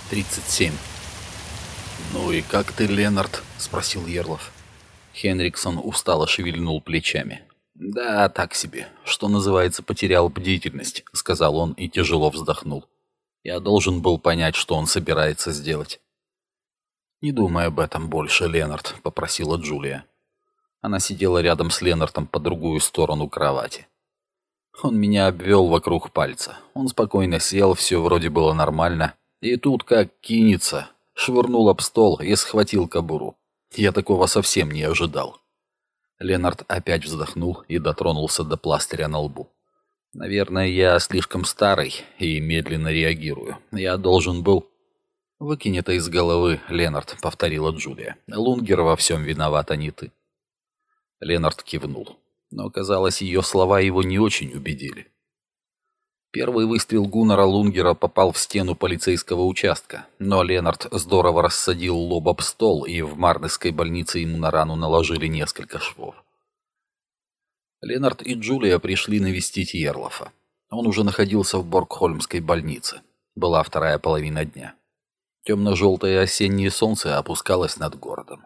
37. «Ну и как ты, Ленард?» — спросил Ерлов. Хенриксон устало шевельнул плечами. «Да, так себе. Что называется, потерял бдительность», — сказал он и тяжело вздохнул. «Я должен был понять, что он собирается сделать». «Не думай об этом больше, Ленард», — попросила Джулия. Она сидела рядом с Ленартом по другую сторону кровати. Он меня обвел вокруг пальца. Он спокойно сел, все вроде было нормально. И тут как кинется, швырнул об стол и схватил кобуру. Я такого совсем не ожидал. Ленард опять вздохнул и дотронулся до пластыря на лбу. «Наверное, я слишком старый и медленно реагирую. Я должен был...» «Выкинь это из головы, Ленард», — повторила Джулия. «Лунгер во всем виноват, а не ты». Ленард кивнул. Но, казалось, ее слова его не очень убедили. Первый выстрел Гуннара Лунгера попал в стену полицейского участка, но Ленард здорово рассадил лоб об стол, и в Марнесской больнице ему на рану наложили несколько швов. Ленард и Джулия пришли навестить Ерлофа. Он уже находился в Боргхольмской больнице. Была вторая половина дня. Темно-желтое осеннее солнце опускалось над городом.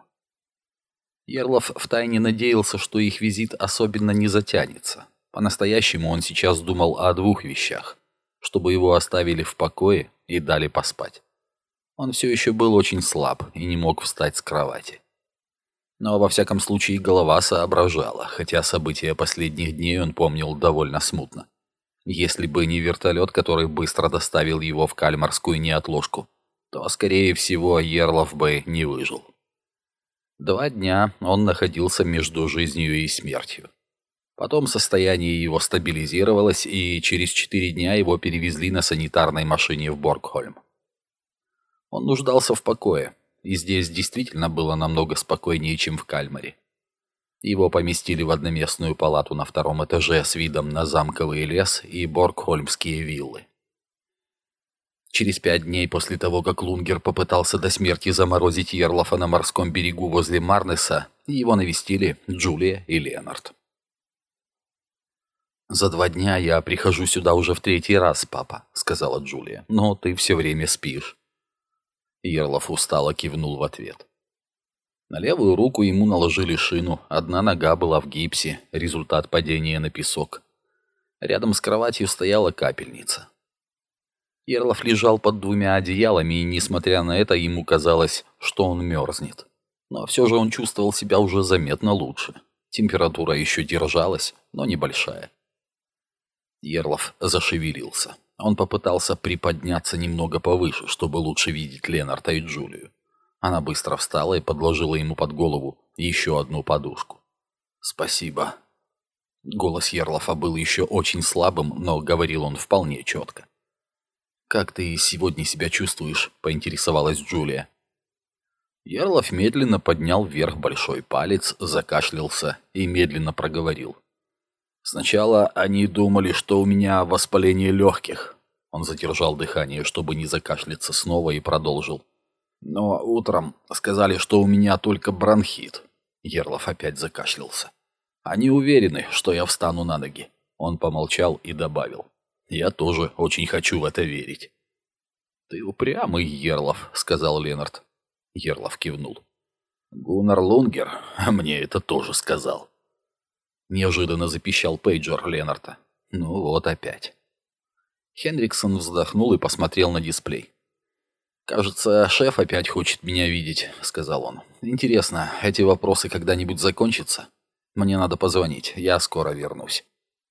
Ерлов втайне надеялся, что их визит особенно не затянется. По-настоящему он сейчас думал о двух вещах: чтобы его оставили в покое и дали поспать. Он все еще был очень слаб и не мог встать с кровати. Но во всяком случае голова соображала, хотя события последних дней он помнил довольно смутно. Если бы не вертолет, который быстро доставил его в Кальмарскую неотложку, то, скорее всего, Ерлов бы не выжил. 2 дня он находился между жизнью и смертью. Потом состояние его стабилизировалось, и через 4 дня его перевезли на санитарной машине в Боргхольм. Он нуждался в покое, и здесь действительно было намного спокойнее, чем в Кальмаре. Его поместили в одноместную палату на 2-м этаже с видом на замковый лес и боргхольмские виллы. Через 5 дней после того, как Лунгер попытался до смерти заморозить Ерлофа на морском берегу возле Марнеса, его навестили Джулия и Ленард. «За 2 дня я прихожу сюда уже в 3-й раз, папа», — сказала Джулия. «Но ты все время спишь». Ерлоф устало кивнул в ответ. На левую руку ему наложили шину, одна нога была в гипсе, результат падения на песок. Рядом с кроватью стояла капельница. Ерлоф лежал под 2 одеялами, и, несмотря на это, ему казалось, что он мерзнет. Но все же он чувствовал себя уже заметно лучше. Температура еще держалась, но небольшая. Ерлоф зашевелился. Он попытался приподняться немного повыше, чтобы лучше видеть Ленарта и Джулию. Она быстро встала и подложила ему под голову еще одну подушку. «Спасибо». Голос Ерлофа был еще очень слабым, но говорил он вполне четко. «Как ты сегодня себя чувствуешь?» — поинтересовалась Джулия. Ерлоф медленно поднял вверх большой палец, закашлялся и медленно проговорил. «Сначала они думали, что у меня воспаление легких». Он задержал дыхание, чтобы не закашляться снова, и продолжил. «Но утром сказали, что у меня только бронхит». Ерлоф опять закашлялся. «Они уверены, что я встану на ноги». Он помолчал и добавил. «Я тоже очень хочу в это верить». «Ты упрямый, Ерлоф», — сказал Ленард. Ерлоф кивнул. «Гуннар Лунгер мне это тоже сказал». Неожиданно запищал пейджер Ленарта. Ну вот опять. Хенриксон вздохнул и посмотрел на дисплей. «Кажется, шеф опять хочет меня видеть», — сказал он. «Интересно, эти вопросы когда-нибудь закончатся? Мне надо позвонить, я скоро вернусь».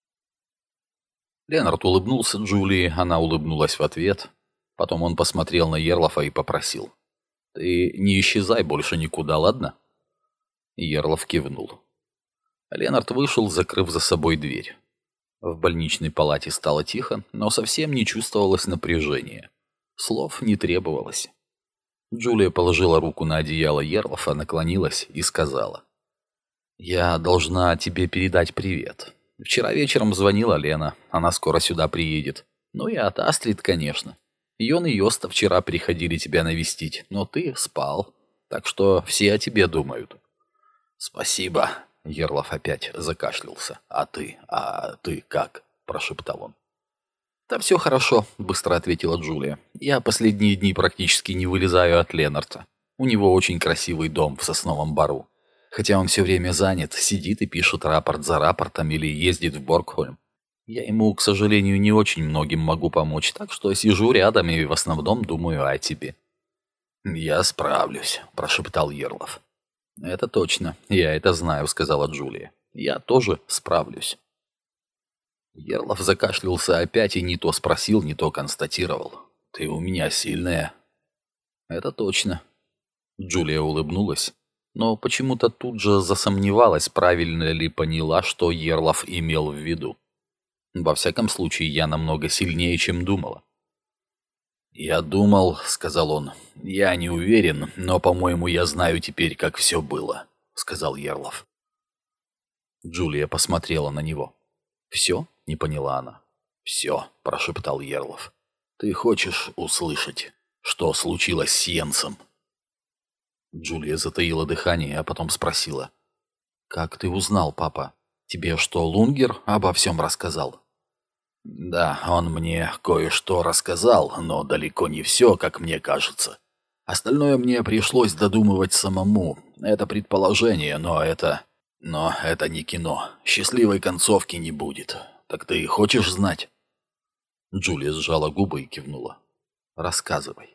Ленард улыбнулся Джулии, она улыбнулась в ответ. Потом он посмотрел на Ерлофа и попросил. «Ты не исчезай больше никуда, ладно?» Ерлоф кивнул. Ленард вышел, закрыв за собой дверь. В больничной палате стало тихо, но совсем не чувствовалось напряжения. Слов не требовалось. Джулия положила руку на одеяло Ерлофа, наклонилась и сказала. «Я должна тебе передать привет. Вчера вечером звонила Лена, она скоро сюда приедет. Ну и от Астрид, конечно. Йон и Йоста вчера приходили тебя навестить, но ты спал, так что все о тебе думают». «Спасибо». Ерлоф опять закашлялся. А ты как?» – прошептал он. «Да все хорошо», — быстро ответила Джулия. «Я последние дни практически не вылезаю от Ленарта. У него очень красивый дом в Сосновом Бору. Хотя он все время занят, сидит и пишет рапорт за рапортом или ездит в Боргхольм. Я ему, к сожалению, не очень многим могу помочь, так что сижу рядом и в основном думаю о тебе». «Я справлюсь», — прошептал Ерлов. «Это точно, я это знаю», — сказала Джулия. «Я тоже справлюсь». Ерлов закашлялся опять и не то спросил, не то констатировал. «Ты у меня сильная». «Это точно». Джулия улыбнулась, но почему-то тут же засомневалась, правильно ли поняла, что Ерлов имел в виду. «Во всяком случае, я намного сильнее, чем думала». «Я думал», — сказал он, — «я не уверен, но, по-моему, я знаю теперь, как все было», — сказал Ерлов. Джулия посмотрела на него. «Все?» — не поняла она. «Все», — прошептал Ерлов. «Ты хочешь услышать, что случилось с Йенсом?» Джулия затаила дыхание, а потом спросила. «Как ты узнал, папа? Тебе что, Лунгер обо всем рассказал?» «Да, он мне кое-что рассказал, но далеко не все, как мне кажется. Остальное мне пришлось додумывать самому. Это предположение, но это не кино. Счастливой концовки не будет. Так ты хочешь знать?» Джулия сжала губы и кивнула. «Рассказывай».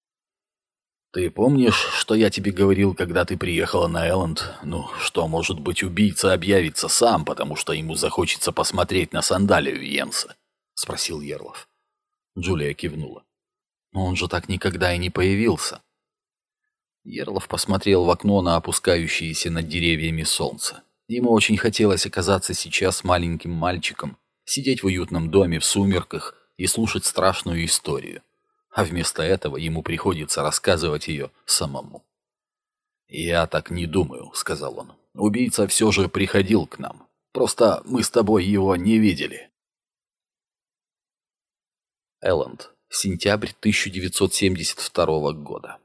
«Ты помнишь, что я тебе говорил, когда ты приехала на Элленд? Ну, что, может быть, убийца объявится сам, потому что ему захочется посмотреть на сандалию Йенса?» — спросил Ерлов. Джулия кивнула. «Но он же так никогда и не появился». Ерлов посмотрел в окно на опускающееся над деревьями солнце. Ему очень хотелось оказаться сейчас маленьким мальчиком, сидеть в уютном доме в сумерках и слушать страшную историю. А вместо этого ему приходится рассказывать ее самому. «Я так не думаю», — сказал он. «Убийца все же приходил к нам. Просто мы с тобой его не видели». Элленд. Сентябрь 1972 года.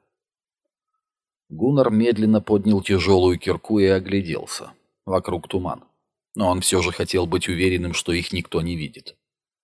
Гуннар медленно поднял тяжелую кирку и огляделся. Вокруг туман. Но он все же хотел быть уверенным, что их никто не видит.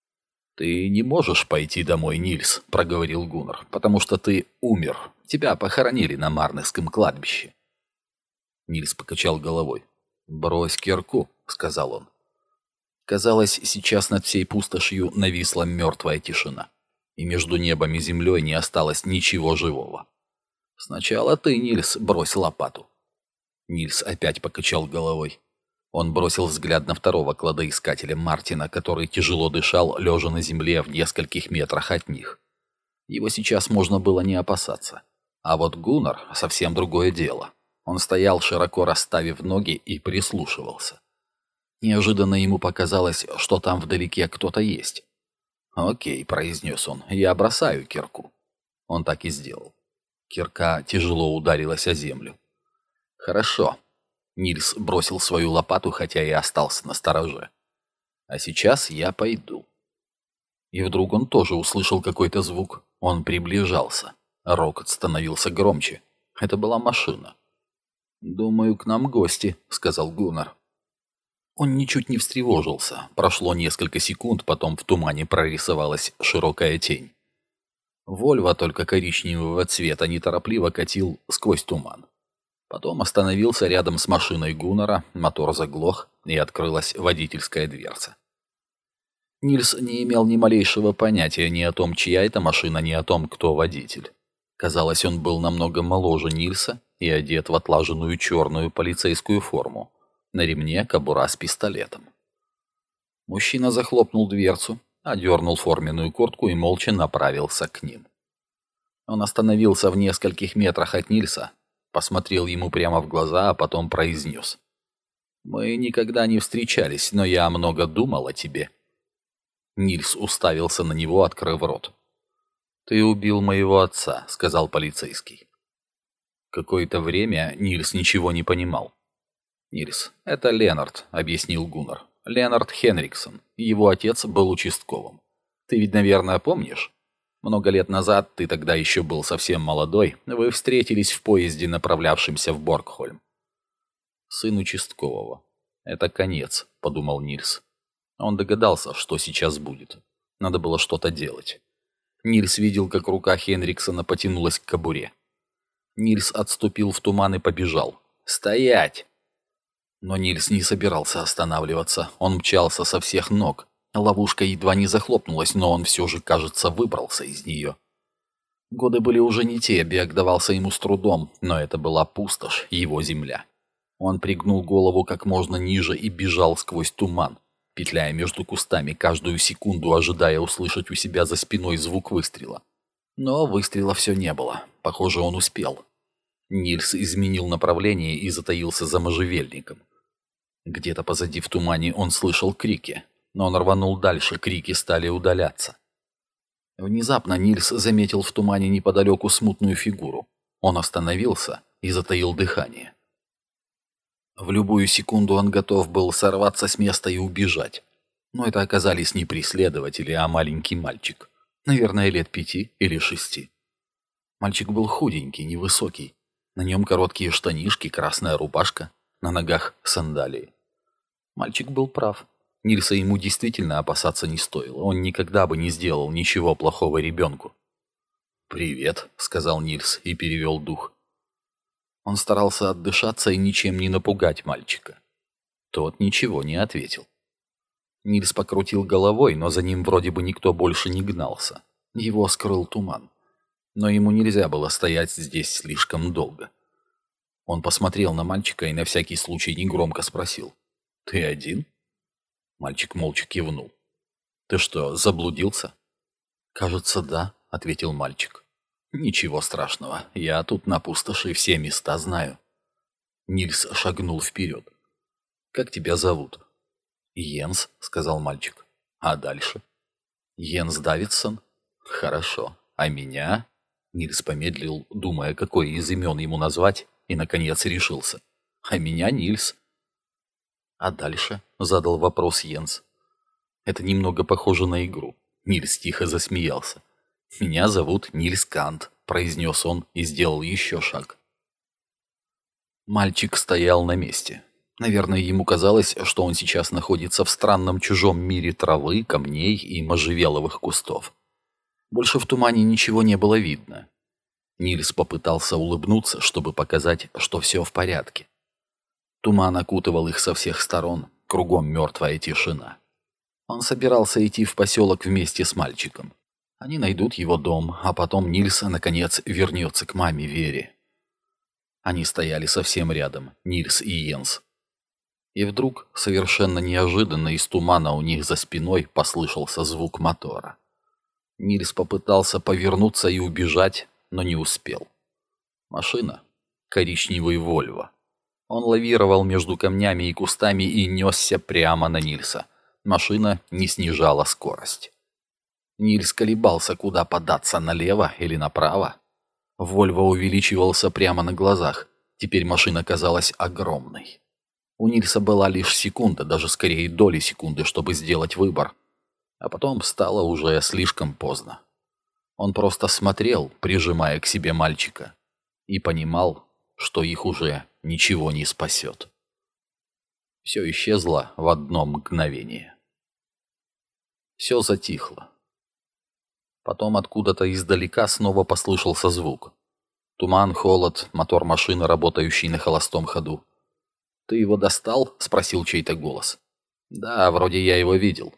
«Ты не можешь пойти домой, Нильс», — проговорил Гуннар, — «потому что ты умер. Тебя похоронили на Марнесском кладбище». Нильс покачал головой. «Брось кирку», — сказал он. Казалось, сейчас над всей пустошью нависла мертвая тишина, и между небом и землей не осталось ничего живого. «Сначала ты, Нильс, брось лопату». Нильс опять покачал головой. Он бросил взгляд на второго кладоискателя Мартина, который тяжело дышал, лежа на земле в нескольких метрах от них. Его сейчас можно было не опасаться. А вот Гуннар — совсем другое дело. Он стоял, широко расставив ноги, и прислушивался. Неожиданно ему показалось, что там вдалеке кто-то есть. «Окей», — произнес он, — «я бросаю кирку». Он так и сделал. Кирка тяжело ударилась о землю. «Хорошо». Нильс бросил свою лопату, хотя и остался настороже. «А сейчас я пойду». И вдруг он тоже услышал какой-то звук. Он приближался. Рокот становился громче. Это была машина. «Думаю, к нам гости», — сказал Гуннар. Он ничуть не встревожился. Прошло несколько секунд, потом в тумане прорисовалась широкая тень. Вольво, только коричневого цвета, неторопливо катил сквозь туман. Потом остановился рядом с машиной Гуннара, мотор заглох, и открылась водительская дверца. Нильс не имел ни малейшего понятия ни о том, чья это машина, ни о том, кто водитель. Казалось, он был намного моложе Нильса и одет в отлаженную черную полицейскую форму. На ремне кобура с пистолетом. Мужчина захлопнул дверцу, одернул форменную куртку и молча направился к ним. Он остановился в нескольких метрах от Нильса, посмотрел ему прямо в глаза, а потом произнес. «Мы никогда не встречались, но я много думал о тебе». Нильс уставился на него, открыв рот. «Ты убил моего отца», — сказал полицейский. Какое-то время Нильс ничего не понимал. «Нильс, это Ленард», — объяснил Гуннар. «Ленард Хенриксон. Его отец был участковым. Ты ведь, наверное, помнишь? Много лет назад, ты тогда еще был совсем молодой, вы встретились в поезде, направлявшемся в Боргхольм». «Сын участкового. Это конец», — подумал Нильс. Он догадался, что сейчас будет. Надо было что-то делать. Нильс видел, как рука Хенриксона потянулась к кобуре. Нильс отступил в туман и побежал. «Стоять!» Но Нильс не собирался останавливаться. Он мчался со всех ног. Ловушка едва не захлопнулась, но он все же, кажется, выбрался из нее. Годы были уже не те, бег давался ему с трудом, но это была пустошь, его земля. Он пригнул голову как можно ниже и бежал сквозь туман, петляя между кустами, каждую секунду ожидая услышать у себя за спиной звук выстрела. Но выстрела все не было. Похоже, он успел. Нильс изменил направление и затаился за можжевельником. Где-то позади в тумане он слышал крики, но он рванул дальше, крики стали удаляться. Внезапно Нильс заметил в тумане неподалеку смутную фигуру. Он остановился и затаил дыхание. В любую секунду он готов был сорваться с места и убежать. Но это оказались не преследователи, а маленький мальчик. Наверное, лет 5 или 6. Мальчик был худенький, невысокий. На нем короткие штанишки, красная рубашка, на ногах сандалии. Мальчик был прав. Нильса ему действительно опасаться не стоило. Он никогда бы не сделал ничего плохого ребенку. «Привет», — сказал Нильс и перевел дух. Он старался отдышаться и ничем не напугать мальчика. Тот ничего не ответил. Нильс покрутил головой, но за ним вроде бы никто больше не гнался. Его скрыл туман. Но ему нельзя было стоять здесь слишком долго. Он посмотрел на мальчика и на всякий случай негромко спросил: «Ты один?» Мальчик молча кивнул. «Ты что, заблудился?» «Кажется, да», — ответил мальчик. «Ничего страшного, я тут на пустоши все места знаю». Нильс шагнул вперед. «Как тебя зовут?» «Йенс», — сказал мальчик. «А дальше?» «Йенс Давидсон». «Хорошо. А меня?» Нильс помедлил, думая, какое из имен ему назвать, и, наконец, решился. «А меня Нильс». «А дальше?» — задал вопрос Йенс. «Это немного похоже на игру». Нильс тихо засмеялся. «Меня зовут Нильс Кант», — произнес он и сделал еще шаг. Мальчик стоял на месте. Наверное, ему казалось, что он сейчас находится в странном чужом мире травы, камней и можжевеловых кустов. Больше в тумане ничего не было видно. Нильс попытался улыбнуться, чтобы показать, что все в порядке. Туман окутывал их со всех сторон, кругом мертвая тишина. Он собирался идти в поселок вместе с мальчиком. Они найдут его дом, а потом Нильс, наконец, вернется к маме Вере. Они стояли совсем рядом, Нильс и Йенс. И вдруг, совершенно неожиданно, из тумана у них за спиной послышался звук мотора. Нильс попытался повернуться и убежать, но не успел. Машина — коричневый Вольво. Он лавировал между камнями и кустами и несся прямо на Нильса. Машина не снижала скорость. Нильс колебался, куда податься, налево или направо. Вольво увеличивался прямо на глазах. Теперь машина казалась огромной. У Нильса была лишь секунда, даже скорее доли секунды, чтобы сделать выбор. А потом стало уже слишком поздно. Он просто смотрел, прижимая к себе мальчика, и понимал, что их уже ничего не спасет. Все исчезло в одно мгновение. Все затихло. Потом откуда-то издалека снова послышался звук. Туман, холод, мотор машины, работающий на холостом ходу. «Ты его достал?» — спросил чей-то голос. «Да, вроде я его видел».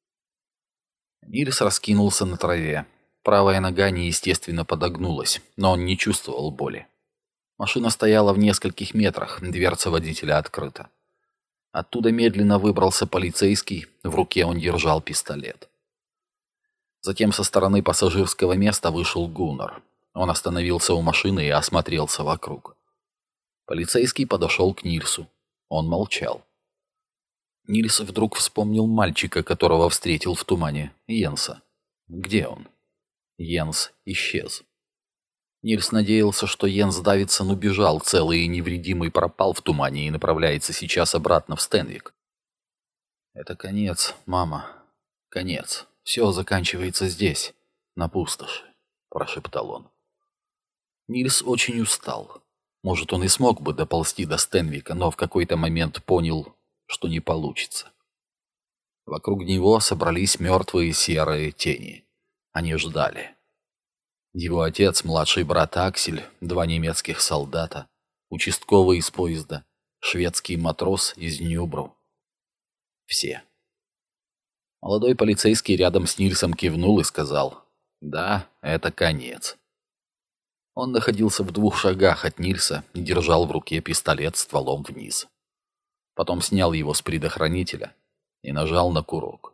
Нильс раскинулся на траве. Правая нога неестественно подогнулась, но он не чувствовал боли. Машина стояла в нескольких метрах, дверца водителя открыта. Оттуда медленно выбрался полицейский, в руке он держал пистолет. Затем со стороны пассажирского места вышел Гуннар. Он остановился у машины и осмотрелся вокруг. Полицейский подошел к Нильсу. Он молчал. Нильс вдруг вспомнил мальчика, которого встретил в тумане, Йенса. Где он? Йенс исчез. Нильс надеялся, что Йенс Давидсон убежал, целый и невредимый, пропал в тумане и направляется сейчас обратно в Стенвик. «Это конец, мама. Конец. Все заканчивается здесь, на пустоши», — прошептал он. Нильс очень устал. Может, он и смог бы доползти до Стенвика, но в какой-то момент понял, что не получится. Вокруг него собрались мертвые серые тени. Они ждали. Его отец, младший брат Аксель, 2 немецких солдата, участковый из поезда, шведский матрос из Нюбру. Все. Молодой полицейский рядом с Нильсом кивнул и сказал: «Да, это конец». Он находился в 2 шагах от Нильса и держал в руке пистолет стволом вниз. Потом снял его с предохранителя и нажал на курок.